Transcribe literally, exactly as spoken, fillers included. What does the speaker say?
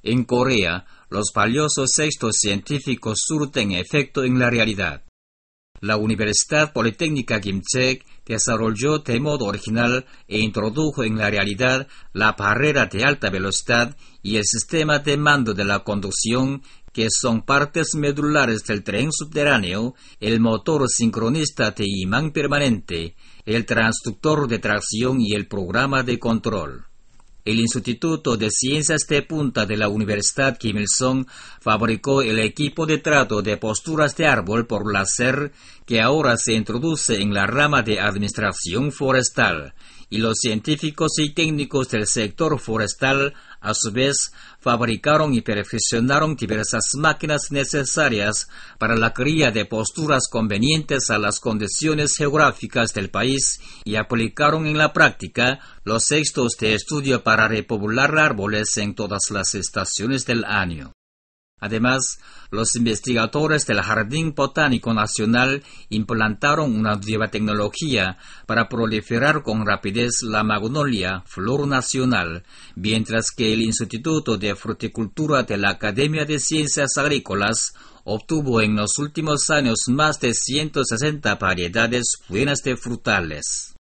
En Corea, los valiosos éxitos científicos surten efecto en la realidad. La Universidad Politécnica Kim-Chaek desarrolló de modo original e introdujo en la realidad la barrera de alta velocidad y el sistema de mando de la conducción, que son partes medulares del tren subterráneo, el motor sincronista de imán permanente, el transductor de tracción y el programa de control. El Instituto de Ciencias de Punta de la Universidad Kim Il-sung fabricó el equipo de trato de posturas de árbol por láser que ahora se introduce en la rama de administración forestal, y los científicos y técnicos del sector forestal, a su vez, fabricaron y perfeccionaron diversas máquinas necesarias para la cría de posturas convenientes a las condiciones geográficas del país y aplicaron en la práctica los éxitos de estudio para repoblar árboles en todas las estaciones del año. Además, los investigadores del Jardín Botánico Nacional implantaron una nueva tecnología para proliferar con rapidez la magnolia, flor nacional, mientras que el Instituto de Fruticultura de la Academia de Ciencias Agrícolas obtuvo en los últimos años más de ciento sesenta variedades buenas de frutales.